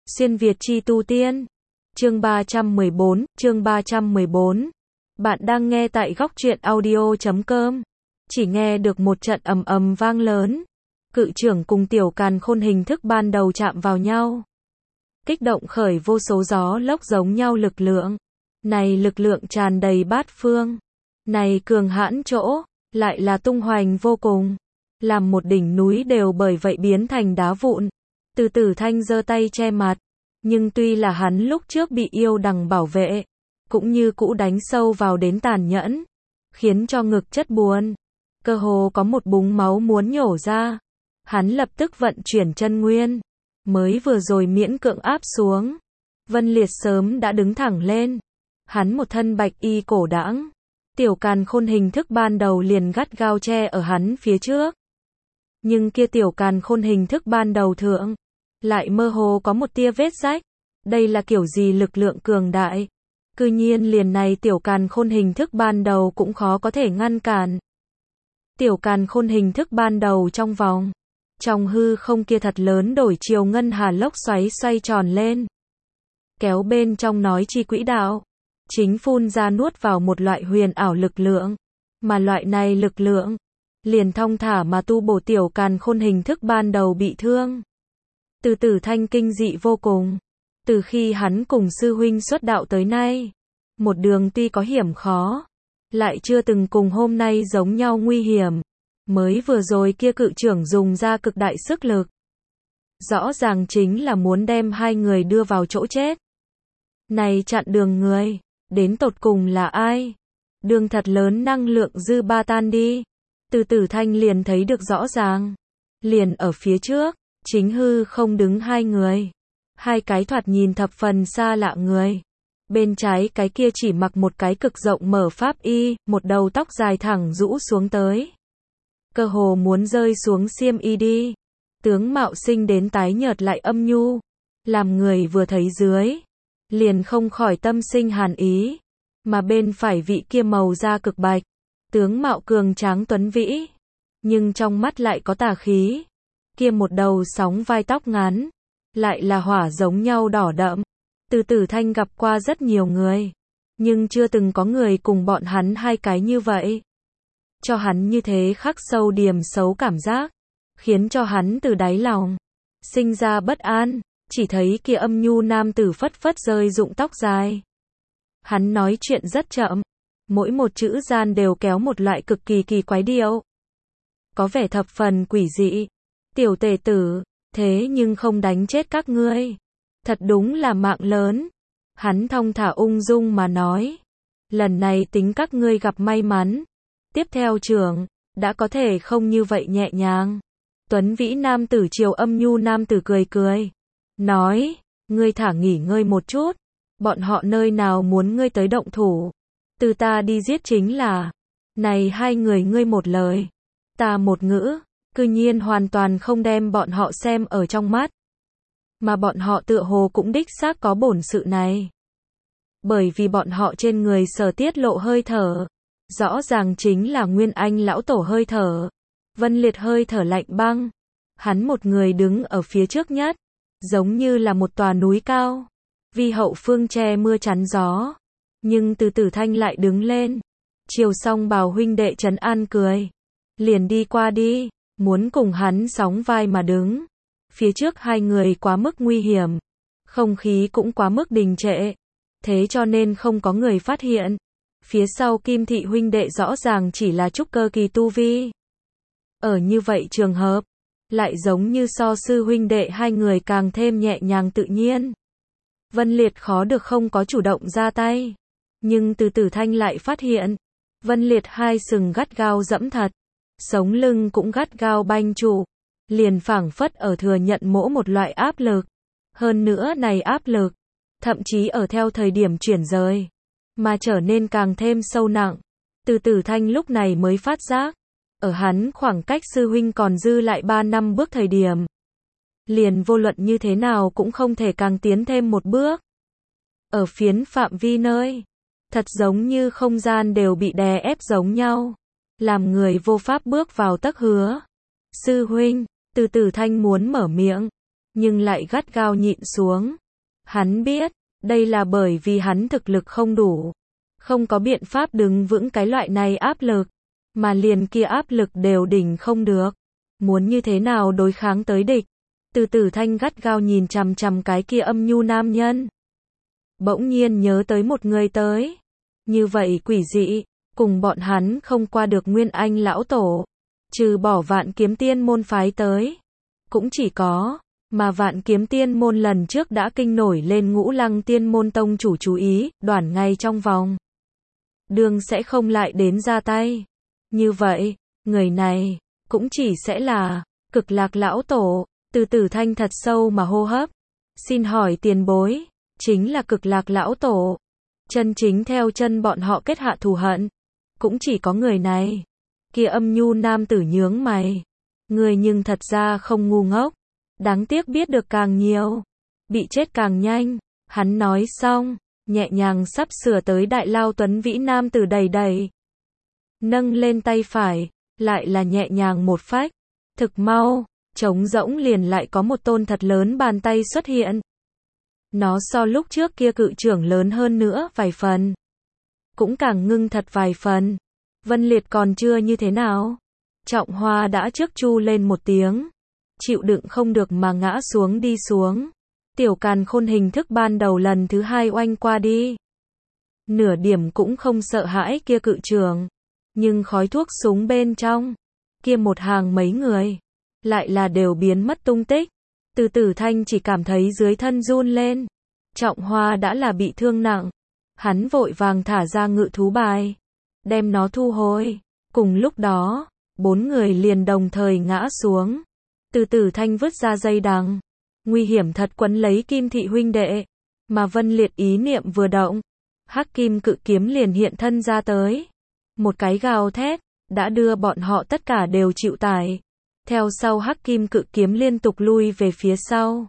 Xuyên Việt chi tu tiên. Chương 314. Bạn đang nghe tại góc truyện audio.com. Chỉ nghe được một trận ầm ầm vang lớn. Cự trưởng cùng Tiểu Càn Khôn hình thức ban đầu chạm vào nhau. Kích động khởi vô số gió lốc giống nhau lực lượng. Này lực lượng tràn đầy bát phương. Này cường hãn chỗ, lại là tung hoành vô cùng. Làm một đỉnh núi đều bởi vậy biến thành đá vụn. Từ Tử Thanh giơ tay che mặt. Nhưng tuy là hắn lúc trước bị yêu đằng bảo vệ, cũng như cũ đánh sâu vào đến tàn nhẫn, khiến cho ngực chất buồn. Cơ hồ có một búng máu muốn nhổ ra. Hắn lập tức vận chuyển chân nguyên. Mới vừa rồi miễn cưỡng áp xuống. Vân Liệt sớm đã đứng thẳng lên. Hắn một thân bạch y cổ đãng. Tiểu Càn Khôn hình thức ban đầu liền gắt gao che ở hắn phía trước. Nhưng kia Tiểu Càn Khôn hình thức ban đầu thượng, lại mơ hồ có một tia vết rách. Đây là kiểu gì lực lượng cường đại? Cư nhiên liền này Tiểu Càn Khôn hình thức ban đầu cũng khó có thể ngăn cản. Tiểu Càn Khôn hình thức ban đầu trong vòng. Trong hư không kia thật lớn đổi chiều ngân hà lốc xoáy xoay tròn lên. Kéo bên trong nói chi quỹ đạo. Chính phun ra nuốt vào một loại huyền ảo lực lượng. Mà loại này lực lượng, liền thong thả mà tu bổ Tiểu Càn Khôn hình thức ban đầu bị thương. Từ Tử Thanh kinh dị vô cùng. Từ khi hắn cùng sư huynh xuất đạo tới nay, một đường tuy có hiểm khó, lại chưa từng cùng hôm nay giống nhau nguy hiểm. Mới vừa rồi kia cự trưởng dùng ra cực đại sức lực. Rõ ràng chính là muốn đem hai người đưa vào chỗ chết. Này chặn đường người, đến tột cùng là ai? Đường thật lớn năng lượng dư ba tan đi. Từ Tử Thanh liền thấy được rõ ràng. Liền ở phía trước, chính hư không đứng hai người. Hai cái thoạt nhìn thập phần xa lạ người. Bên trái cái kia chỉ mặc một cái cực rộng mở pháp y, một đầu tóc dài thẳng rũ xuống tới. Cơ hồ muốn rơi xuống xiêm y đi. Tướng mạo sinh đến tái nhợt lại âm nhu. Làm người vừa thấy dưới, liền không khỏi tâm sinh hàn ý. Mà bên phải vị kia màu da cực bạch. Tướng mạo cường tráng tuấn vĩ. Nhưng trong mắt lại có tà khí. Kia một đầu sóng vai tóc ngắn. Lại là hỏa giống nhau đỏ đậm. Từ Tử Thanh gặp qua rất nhiều người. Nhưng chưa từng có người cùng bọn hắn hai cái như vậy. Cho hắn như thế khắc sâu điểm xấu cảm giác. Khiến cho hắn từ đáy lòng sinh ra bất an. Chỉ thấy kia âm nhu nam tử phất phất rơi rụng tóc dài. Hắn nói chuyện rất chậm. Mỗi một chữ gian đều kéo một loại cực kỳ kỳ quái điệu. Có vẻ thập phần quỷ dị. Tiểu tể tử, thế nhưng không đánh chết các ngươi. Thật đúng là mạng lớn. Hắn thong thả ung dung mà nói. Lần này tính các ngươi gặp may mắn. Tiếp theo trưởng, đã có thể không như vậy nhẹ nhàng. Tuấn vĩ nam tử chiều âm nhu nam tử cười cười. Nói, ngươi thả nghỉ ngơi một chút. Bọn họ nơi nào muốn ngươi tới động thủ. Từ ta đi giết chính là. Này hai người ngươi một lời. Ta một ngữ. Cư nhiên hoàn toàn không đem bọn họ xem ở trong mắt. Mà bọn họ tựa hồ cũng đích xác có bổn sự này. Bởi vì bọn họ trên người sở tiết lộ hơi thở. Rõ ràng chính là Nguyên Anh lão tổ hơi thở. Vân Liệt hơi thở lạnh băng. Hắn một người đứng ở phía trước nhất. Giống như là một tòa núi cao. Vì hậu phương che mưa chắn gió. Nhưng Từ Tử Thanh lại đứng lên. Chiều song bào huynh đệ trấn an cười. Liền đi qua đi. Muốn cùng hắn sóng vai mà đứng. Phía trước hai người quá mức nguy hiểm. Không khí cũng quá mức đình trệ. Thế cho nên không có người phát hiện. Phía sau Kim Thị huynh đệ rõ ràng chỉ là trúc cơ kỳ tu vi. Ở như vậy trường hợp, lại giống như so sư huynh đệ hai người càng thêm nhẹ nhàng tự nhiên. Vân Liệt khó được không có chủ động ra tay. Nhưng Từ Tử Thanh lại phát hiện. Vân Liệt hai sừng gắt gao dẫm thật. Sống lưng cũng gắt gao banh trụ. Liền phảng phất ở thừa nhận mỗi một loại áp lực. Hơn nữa này áp lực, thậm chí ở theo thời điểm chuyển rời, mà trở nên càng thêm sâu nặng. Từ Tử Thanh lúc này mới phát giác. Ở hắn khoảng cách sư huynh còn dư lại 3 năm bước thời điểm. Liền vô luận như thế nào cũng không thể càng tiến thêm một bước. Ở phiến phạm vi nơi. Thật giống như không gian đều bị đè ép giống nhau. Làm người vô pháp bước vào tấc hứa. Sư huynh, Từ Tử Thanh muốn mở miệng. nhưng lại gắt gao nhịn xuống. Hắn biết, đây là bởi vì hắn thực lực không đủ, không có biện pháp đứng vững cái loại này áp lực, mà liền kia áp lực đều đỉnh không được. Muốn như thế nào đối kháng tới địch? Từ Tử Thanh gắt gao nhìn chằm chằm cái kia âm nhu nam nhân. Bỗng nhiên nhớ tới một người tới. Như vậy quỷ dị, cùng bọn hắn không qua được Nguyên Anh lão tổ. Trừ bỏ Vạn Kiếm Tiên môn phái tới. Cũng chỉ có, mà Vạn Kiếm Tiên môn lần trước đã kinh nổi lên Ngũ Lăng Tiên môn tông chủ chú ý, đoản ngay trong vòng. Đường sẽ không lại đến ra tay. Như vậy, người này, cũng chỉ sẽ là, Cực Lạc lão tổ. Từ Tử Thanh thật sâu mà hô hấp. Xin hỏi tiền bối, chính là Cực Lạc lão tổ. Chân chính theo chân bọn họ kết hạ thù hận. Cũng chỉ có người này. Kia âm nhu nam tử nhướng mày. Người nhưng thật ra không ngu ngốc. Đáng tiếc biết được càng nhiều. Bị chết càng nhanh. Hắn nói xong, nhẹ nhàng sắp sửa tới đại lao tuấn vĩ nam tử đầy đầy. Nâng lên tay phải, lại là nhẹ nhàng một phách. Thực mau, trống rỗng liền lại có một tôn thật lớn bàn tay xuất hiện. Nó so lúc trước kia cự trưởng lớn hơn nữa vài phần. Cũng càng ngưng thật vài phần. Vân Liệt còn chưa như thế nào. Trọng Hoa đã trước chu lên một tiếng. Chịu đựng không được mà ngã xuống đi xuống. Tiểu Càn Khôn hình thức ban đầu lần thứ hai oanh qua đi. Nửa điểm cũng không sợ hãi kia cự trưởng. Nhưng khói thuốc súng bên trong. Kia một hàng mấy người. Lại là đều biến mất tung tích. Từ Tử Thanh chỉ cảm thấy dưới thân run lên. Trọng Hoa đã là bị thương nặng. Hắn vội vàng thả ra ngự thú bài. Đem nó thu hồi. Cùng lúc đó, 4 người liền đồng thời ngã xuống. Từ Tử Thanh vứt ra dây đằng. Nguy hiểm thật quấn lấy Kim Thị huynh đệ. Mà Vân Liệt ý niệm vừa động. Hắc Kim cự kiếm liền hiện thân ra tới. Một cái gào thét, đã đưa bọn họ tất cả đều chịu tải. Theo sau Hắc Kim cự kiếm liên tục lui về phía sau.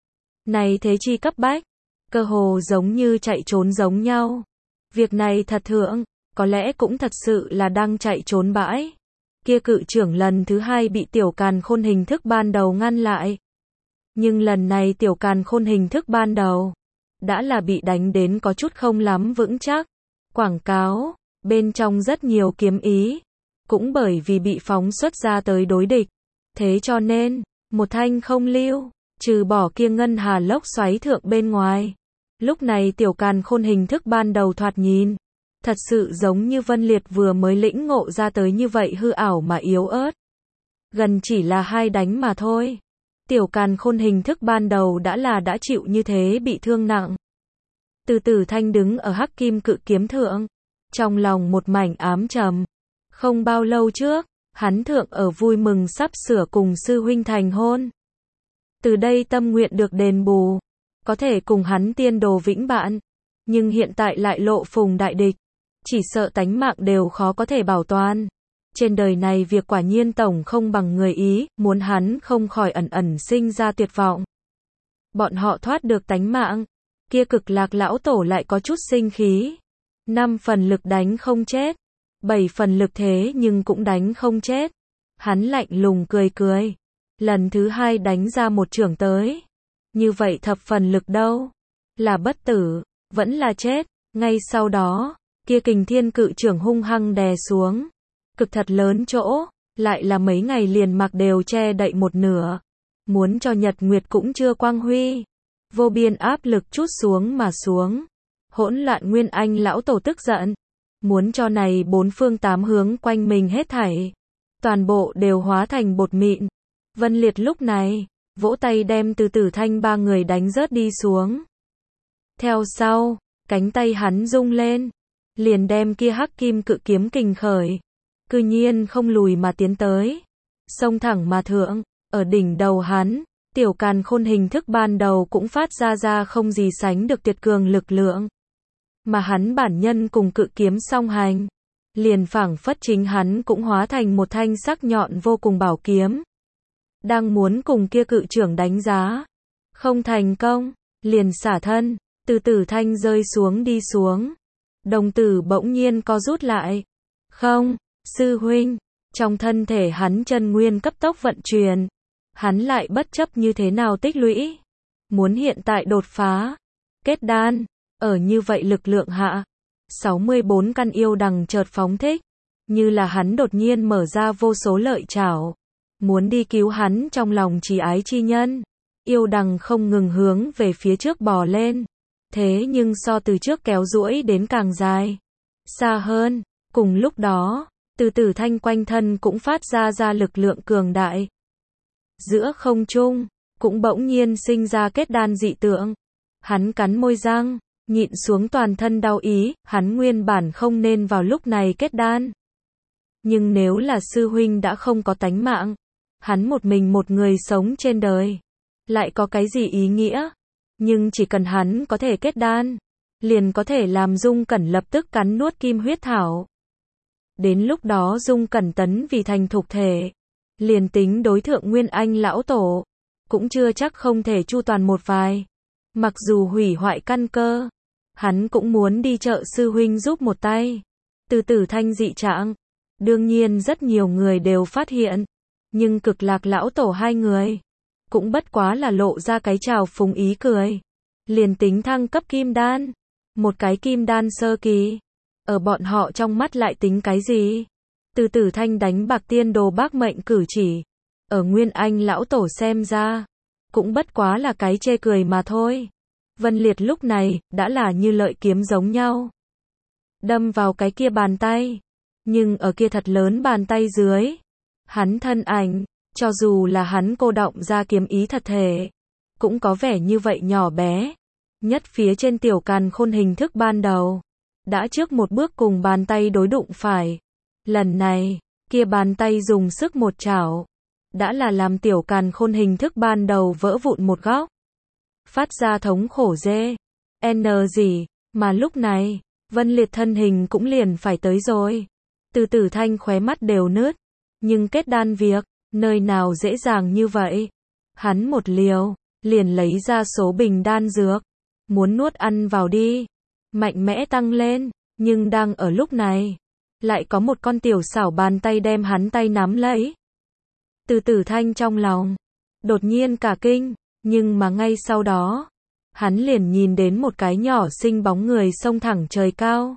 Này thế chi cấp bách, cơ hồ giống như chạy trốn giống nhau. Việc này thật thượng, có lẽ cũng thật sự là đang chạy trốn bãi. Kia cự trưởng lần thứ hai bị Tiểu Càn Khôn hình thức ban đầu ngăn lại. Nhưng lần này Tiểu Càn Khôn hình thức ban đầu đã là bị đánh đến có chút không lắm vững chắc. Quảng cáo, bên trong rất nhiều kiếm ý. Cũng bởi vì bị phóng xuất ra tới đối địch. Thế cho nên, một thanh không lưu, trừ bỏ kia ngân hà lốc xoáy thượng bên ngoài. Lúc này Tiểu Càn Khôn hình thức ban đầu thoạt nhìn. Thật sự giống như Vân Liệt vừa mới lĩnh ngộ ra tới như vậy hư ảo mà yếu ớt. Gần chỉ là 2 đánh mà thôi. Tiểu Càn Khôn hình thức ban đầu đã chịu như thế bị thương nặng. Từ Tử Thanh đứng ở Hắc Kim cự kiếm thượng. Trong lòng một mảnh ám trầm. Không bao lâu trước, hắn thượng ở vui mừng sắp sửa cùng sư huynh thành hôn. Từ đây tâm nguyện được đền bù. Có thể cùng hắn tiên đồ vĩnh bạn. Nhưng hiện tại lại lộ phùng đại địch. Chỉ sợ tánh mạng đều khó có thể bảo toàn. Trên đời này việc quả nhiên tổng không bằng người ý, muốn hắn không khỏi ẩn ẩn sinh ra tuyệt vọng. Bọn họ thoát được tánh mạng. Kia Cực Lạc lão tổ lại có chút sinh khí. 5 phần lực đánh không chết. 7 phần lực thế nhưng cũng đánh không chết. Hắn lạnh lùng cười cười. Lần thứ 2 đánh ra một chưởng tới. Như vậy thập phần lực đâu? Là bất tử, vẫn là chết. Ngay sau đó, kia Kình Thiên cự chưởng hung hăng đè xuống. Cực thật lớn chỗ, lại là mấy ngày liền mặc đều che đậy một nửa. Muốn cho nhật nguyệt cũng chưa quang huy. Vô biên áp lực trút xuống mà xuống. Hỗn loạn Nguyên Anh lão tổ tức giận. Muốn cho này 4 phương 8 hướng quanh mình hết thảy. Toàn bộ đều hóa thành bột mịn. Vân Liệt lúc này, vỗ tay đem Từ Tử Thanh 3 người đánh rớt đi xuống. Theo sau, cánh tay hắn rung lên. Liền đem kia Hắc Kim cự kiếm kình khởi. Cư nhiên không lùi mà tiến tới. Xông thẳng mà thượng, ở đỉnh đầu hắn. Tiểu Càn Khôn hình thức ban đầu cũng phát ra không gì sánh được tuyệt cường lực lượng. Mà hắn bản nhân cùng cự kiếm song hành. Liền phảng phất chính hắn cũng hóa thành một thanh sắc nhọn vô cùng bảo kiếm. Đang muốn cùng kia cự trưởng đánh giá. Không thành công, liền xả thân, Từ Tử Thanh rơi xuống đi xuống. Đồng tử bỗng nhiên co rút lại. Không, sư huynh, trong thân thể hắn chân nguyên cấp tốc vận chuyển. hắn lại bất chấp như thế nào tích lũy. Muốn hiện tại đột phá, kết đan, ở như vậy lực lượng hạ. 64 căn yêu đằng chợt phóng thích, như là hắn đột nhiên mở ra vô số lợi chảo, muốn đi cứu hắn trong lòng trì ái chi nhân. Yêu đằng không ngừng hướng về phía trước bò lên, thế nhưng so từ trước kéo duỗi đến càng dài, xa hơn. Cùng lúc đó, Từ Tử Thanh quanh thân cũng phát ra lực lượng cường đại. Giữa không trung, cũng bỗng nhiên sinh ra kết đan dị tượng. Hắn cắn môi răng, nhịn xuống toàn thân đau ý, hắn nguyên bản không nên vào lúc này kết đan. Nhưng nếu là sư huynh đã không có tánh mạng, hắn một mình một người sống trên đời, lại có cái gì ý nghĩa? Nhưng chỉ cần hắn có thể kết đan, liền có thể làm Dung Cẩn lập tức cắn nuốt kim huyết thảo. Đến lúc đó Dung Cẩn tấn vì thành thục thể, liền tính đối thượng Nguyên Anh lão tổ, cũng chưa chắc không thể chu toàn một vài. Mặc dù hủy hoại căn cơ, hắn cũng muốn đi trợ sư huynh giúp một tay. Từ Tử Thanh dị trạng, đương nhiên rất nhiều người đều phát hiện, nhưng Cực Lạc lão tổ hai người cũng bất quá là lộ ra cái trào phúng ý cười. Liền tính thăng cấp kim đan, một cái kim đan sơ kỳ, ở bọn họ trong mắt lại tính cái gì? Từ Tử Thanh đánh bạc tiên đồ bác mệnh cử chỉ, ở Nguyên Anh lão tổ xem ra, cũng bất quá là cái chê cười mà thôi. Vân Liệt lúc này, đã là như lợi kiếm giống nhau, đâm vào cái kia bàn tay, nhưng ở kia thật lớn bàn tay dưới, hắn thân ảnh, cho dù là hắn cô động ra kiếm ý thật thể, cũng có vẻ như vậy nhỏ bé. Nhất phía trên tiểu càn khôn hình thức ban đầu, đã trước một bước cùng bàn tay đối đụng phải. Lần này, kia bàn tay dùng sức một chảo, đã là làm tiểu càn khôn hình thức ban đầu vỡ vụn một góc, phát ra thống khổ dê, gì, mà lúc này, Vân Liệt thân hình cũng liền phải tới rồi. Từ Tử Thanh khóe mắt đều nứt, nhưng kết đan việc, nơi nào dễ dàng như vậy. Hắn một liều, liền lấy ra số bình đan dược, muốn nuốt ăn vào đi, mạnh mẽ tăng lên, nhưng đang ở lúc này, lại có một con tiểu xảo bàn tay đem hắn tay nắm lấy. Từ Tử Thanh trong lòng, đột nhiên cả kinh, nhưng mà ngay sau đó, hắn liền nhìn đến một cái nhỏ xinh bóng người xông thẳng trời cao.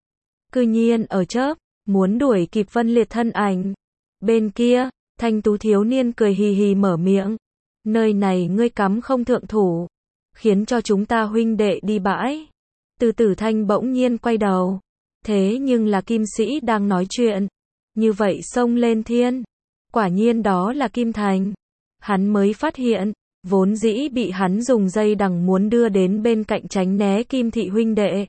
Cư nhiên ở chớp, muốn đuổi kịp Vân Liệt thân ảnh. Bên kia, thanh tú thiếu niên cười hì hì mở miệng. Nơi này ngươi cắm không thượng thủ, khiến cho chúng ta huynh đệ đi bãi. Từ Tử Thanh bỗng nhiên quay đầu. Thế nhưng là Kim Sĩ đang nói chuyện. Như vậy xông lên thiên. Quả nhiên đó là Kim Thành. Hắn mới phát hiện, vốn dĩ bị hắn dùng dây đằng muốn đưa đến bên cạnh tránh né Kim thị huynh đệ.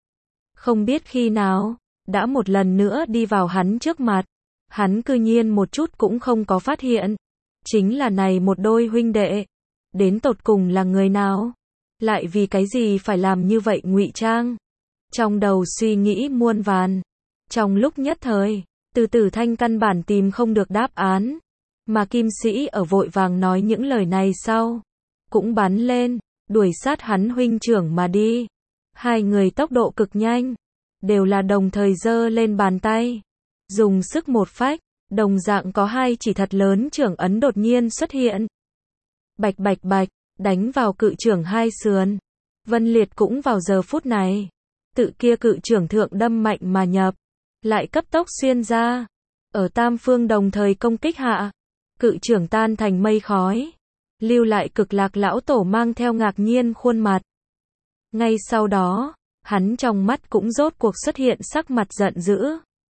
Không biết khi nào, đã một lần nữa đi vào hắn trước mặt. Hắn cư nhiên một chút cũng không có phát hiện. Chính là này một đôi huynh đệ. Đến tột cùng là người nào? Lại vì cái gì phải làm như vậy ngụy trang? Trong đầu suy nghĩ muôn vàn. Trong lúc nhất thời, Từ Tử Thanh căn bản tìm không được đáp án. Mà Kim Sĩ ở vội vàng nói những lời này sau, cũng bắn lên, đuổi sát hắn huynh trưởng mà đi. Hai người tốc độ cực nhanh, đều là đồng thời giơ lên bàn tay, dùng sức một phách, đồng dạng có hai chỉ thật lớn trưởng ấn đột nhiên xuất hiện. Bạch bạch bạch, đánh vào cự trưởng hai sườn. Vân Liệt cũng vào giờ phút này, tự kia cự trưởng thượng đâm mạnh mà nhập, lại cấp tốc xuyên ra, ở tam phương đồng thời công kích hạ, cự trưởng tan thành mây khói, lưu lại Cực Lạc lão tổ mang theo ngạc nhiên khuôn mặt. Ngay sau đó, hắn trong mắt cũng rốt cuộc xuất hiện sắc mặt giận dữ.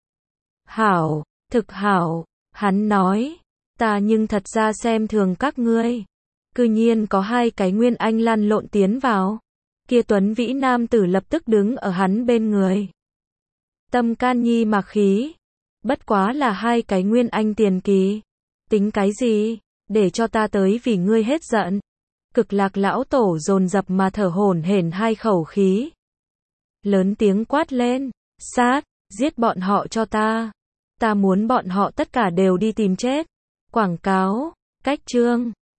Hảo, thực hảo, hắn nói, ta nhưng thật ra xem thường các ngươi. Cư nhiên có hai cái Nguyên Anh lăn lộn tiến vào. Kia tuấn vĩ nam tử lập tức đứng ở hắn bên người. Tâm can nhi mặc khí. Bất quá là hai cái Nguyên Anh tiền kỳ. Tính cái gì, để cho ta tới vì ngươi hết giận. Cực Lạc lão tổ dồn dập mà thở hổn hển hai khẩu khí. Lớn tiếng quát lên, sát, giết bọn họ cho ta. Ta muốn bọn họ tất cả đều đi tìm chết. Quảng cáo, cách chương.